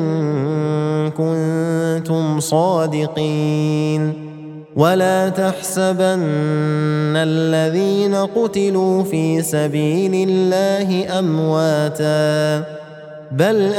كنتم صادقين ولا تحسبن الذين قتلوا في سبيل الله أمواتا بل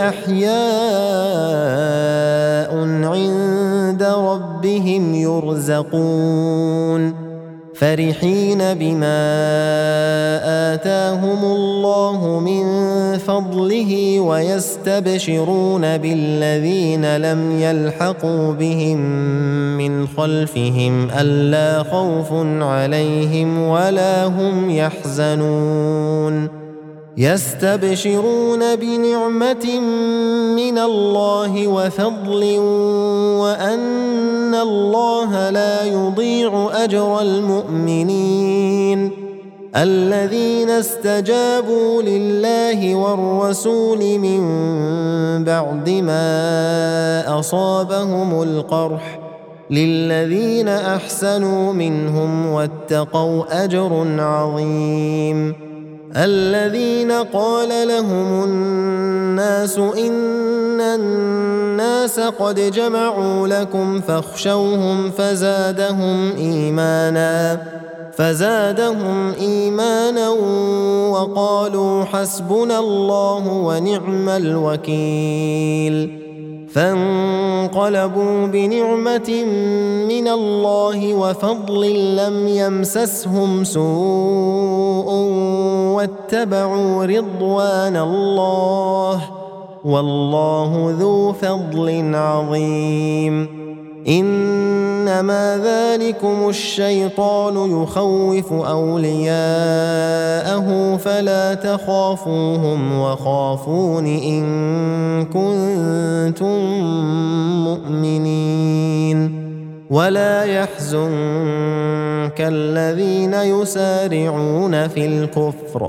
أحياء عند ربهم يرزقون فرحين بما آتاهم الله من فضله ويستبشرون بالذين لم يلحقوا بهم من خلفهم ألا خوف عليهم ولا هم يحزنون يستبشرون بنعمة من الله وفضل وأن الله لا يضيع أجر المؤمنين الذين استجابوا لله والرسول من بعد ما أصابهم القرح للذين أحسنوا منهم واتقوا أجر عظيم الذين قال لهم الناس إن الناس قد جمعوا لكم فاخشوهم فزادهم إيمانا وقالوا حسبنا الله ونعم الوكيل فانقلبوا بنعمة من الله وفضل لم يمسسهم سوء واتبعوا رضوان الله والله ذو فضل عظيم إنما ذلكم الشيطان يخوف أولياءه فلا تخافوهم وخافون إن كنتم مؤمنين ولا يحزنك الذين يسارعون في الكفر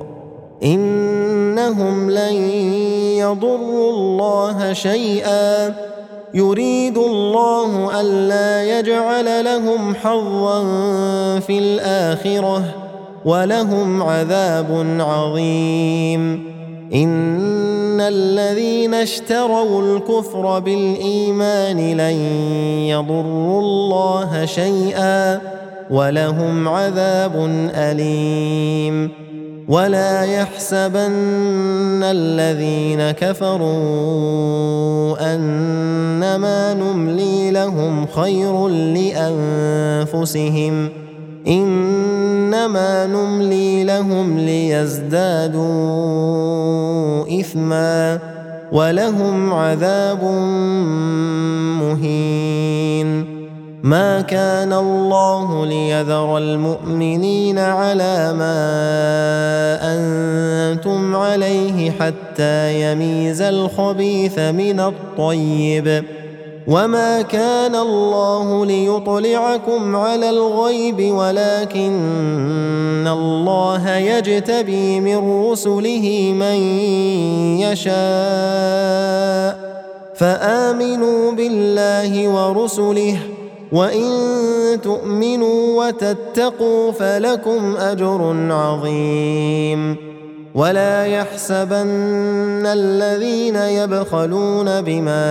إنهم لن يضروا الله شيئا يريد الله ألا يجعل لهم حظا في الآخرة ولهم عذاب عظيم إن الذين اشتروا الكفر بالإيمان لن يضروا الله شيئا ولهم عذاب أليم ولا يحسبن الذين كفروا أنما نملي لهم خير لأنفسهم إنما نملي لهم ليزدادوا إثما ولهم عذاب مهين ما كان الله ليذر المؤمنين على ما أنتم عليه حتى يميز الخبيث من الطيب وما كان الله ليطلعكم على الغيب ولكن الله يجتبي من رسله من يشاء فآمنوا بالله ورسله وإن تؤمنوا وتتقوا فلكم أجر عظيم ولا يحسبن الذين يبخلون بما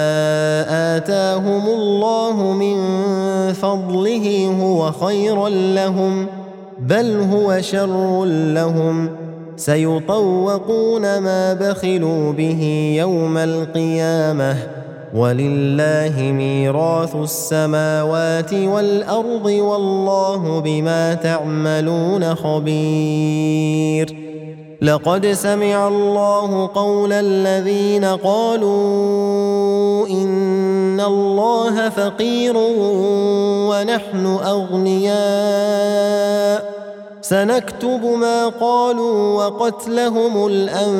آتاهم الله من فضله هو خيرا لهم بل هو شر لهم سيطوقون ما بخلوا به يوم القيامة ولله ميراث السماوات والأرض والله بما تعملون خبير لقد سمع الله قول الذين قالوا إن الله فقير ونحن أغنياء سنكتب ما قالوا وقتلهم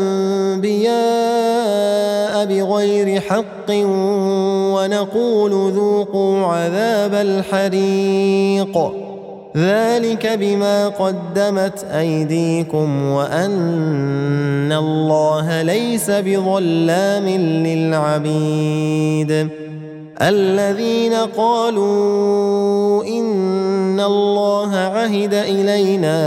الأنبياء بغير حق ونقول ذوقوا عذاب الحريق ذلك بما قدمت أيديكم وأن الله ليس بظلام للعبيد الذين قالوا إن الله عهد إلينا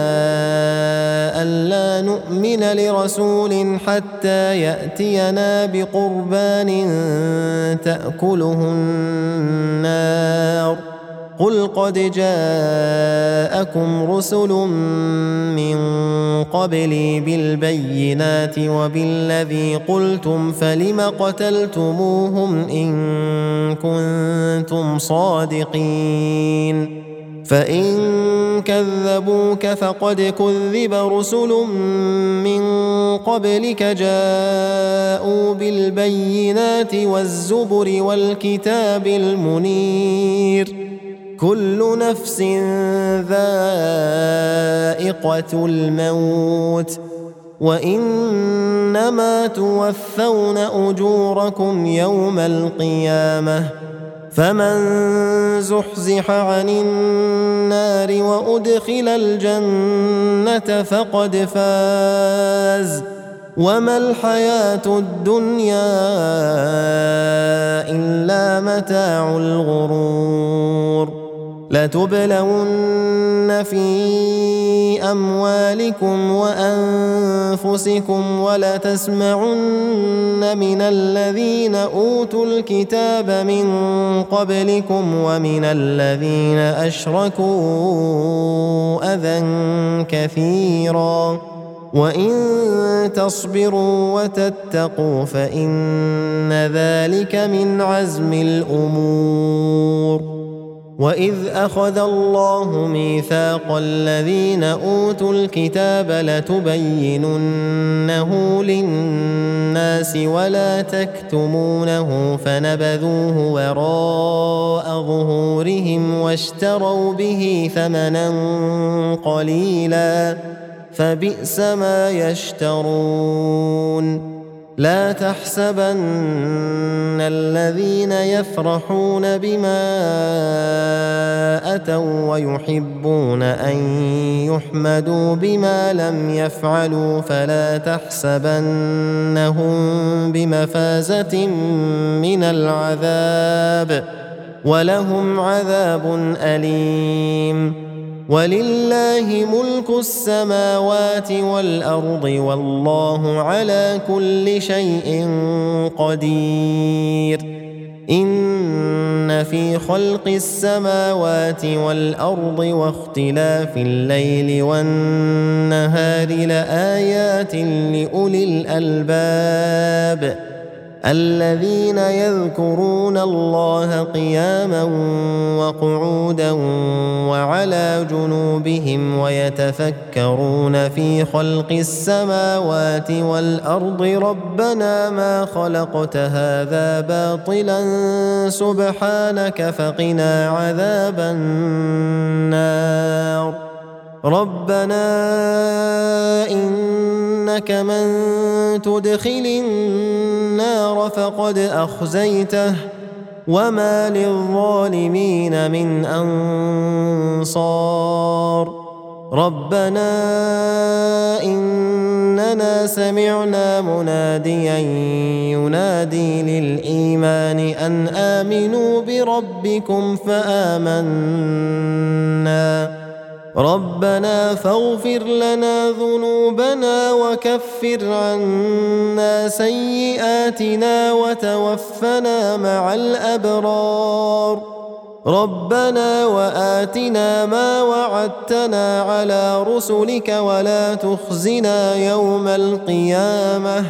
ألا نؤمن لرسول حتى يأتينا بقربان تأكله النار قل قد جاءكم رسل من قبلي بالبينات وبالذي قلتم فلم قتلتموهم إن كنتم صادقين فإن كذبوك فقد كذب رسل من قبلك جاءوا بالبينات والزبر والكتاب المنير كل نفس ذائقة الموت وإنما توفون أجوركم يوم القيامة فمن زحزح عن النار وأدخل الجنة فقد فاز وما الحياة الدنيا إلا متاع الغرور لتبلون في أموالكم وأنفسكم ولتسمعن من الذين أوتوا الكتاب من قبلكم ومن الذين أشركوا أذى كثيرا وإن تصبروا وتتقوا فإن ذلك من عزم الأمور وإذ أخذ الله ميثاق الذين أوتوا الكتاب لتبيننه للناس ولا تكتمونه فنبذوه وراء ظهورهم واشتروا به ثمنا قليلا فبئس ما يشترون لا تحسبن الذين يفرحون بما أتوا ويحبون أن يحمدوا بما لم يفعلوا فلا تحسبنهم بمفازة من العذاب ولهم عذاب أليم ولله ملك السماوات والأرض والله على كل شيء قدير إن في خلق السماوات والأرض واختلاف الليل والنهار لآيات لأولي الألباب الذين يذكرون الله قياما وقعودا وعلى جنوبهم ويتفكرون في خلق السماوات والأرض ربنا ما خلقت هذا باطلا سبحانك فقنا عذاب النار ربنا إنك من تدخل النار فقد أخزيته وما للظالمين من أنصار ربنا إننا سمعنا مناديا ينادي للإيمان أن آمنوا بربكم فآمنا ربنا فاغفر لنا ذنوبنا وكفر عنا سيئاتنا وتوفنا مع الأبرار ربنا وآتنا ما وعدتنا على رسلك ولا تخزنا يوم القيامة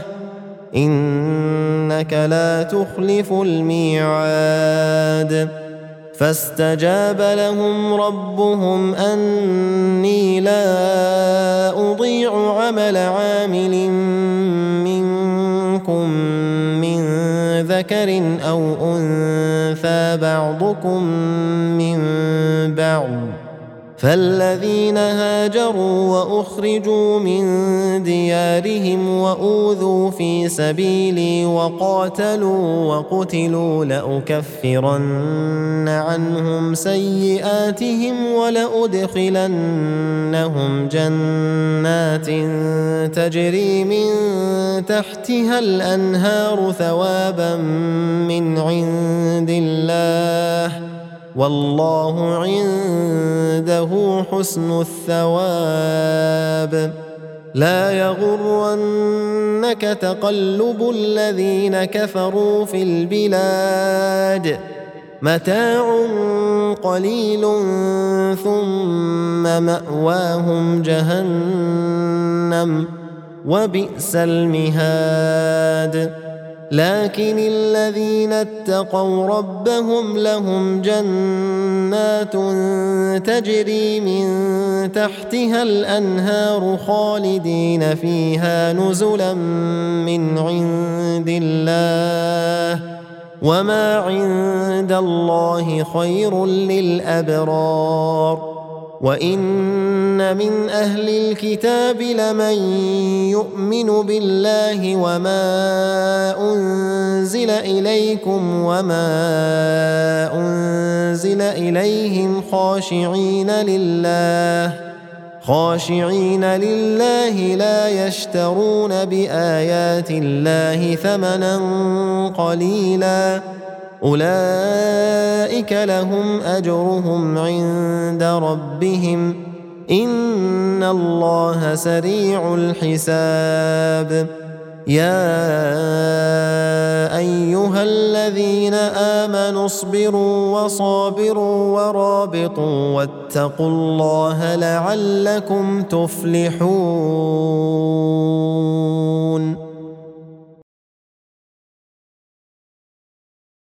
إنك لا تخلف الميعاد فاستجاب لهم ربهم أني لا أضيع عمل عامل منكم من ذكر أو أنثى بعضكم من بعض فالذين هاجروا وأخرجوا من ديارهم وأوذوا في سبيلي وقاتلوا وقتلوا لأكفرن عنهم سيئاتهم ولأدخلنهم جنات تجري من تحتها الأنهار ثوابا من عند الله والله عنده حسن الثواب لا يغرنك تقلب الذين كفروا في البلاد متاع قليل ثم مأواهم جهنم وبئس المهاد لكن الذين اتقوا ربهم لهم جنات تجري من تحتها الأنهار خالدين فيها نزلا من عند الله وما عند الله خير للأبرار وإن من أهل الكتاب لمن يؤمن بالله وما أنزل إليكم وما أنزل إليهم خاشعين لله لا يشترون بآيات الله ثمنا قليلا أولئك لهم أجرهم عند ربهم إن الله سريع الحساب يا أيها الذين آمنوا اصبروا وصابروا ورابطوا واتقوا الله لعلكم تفلحون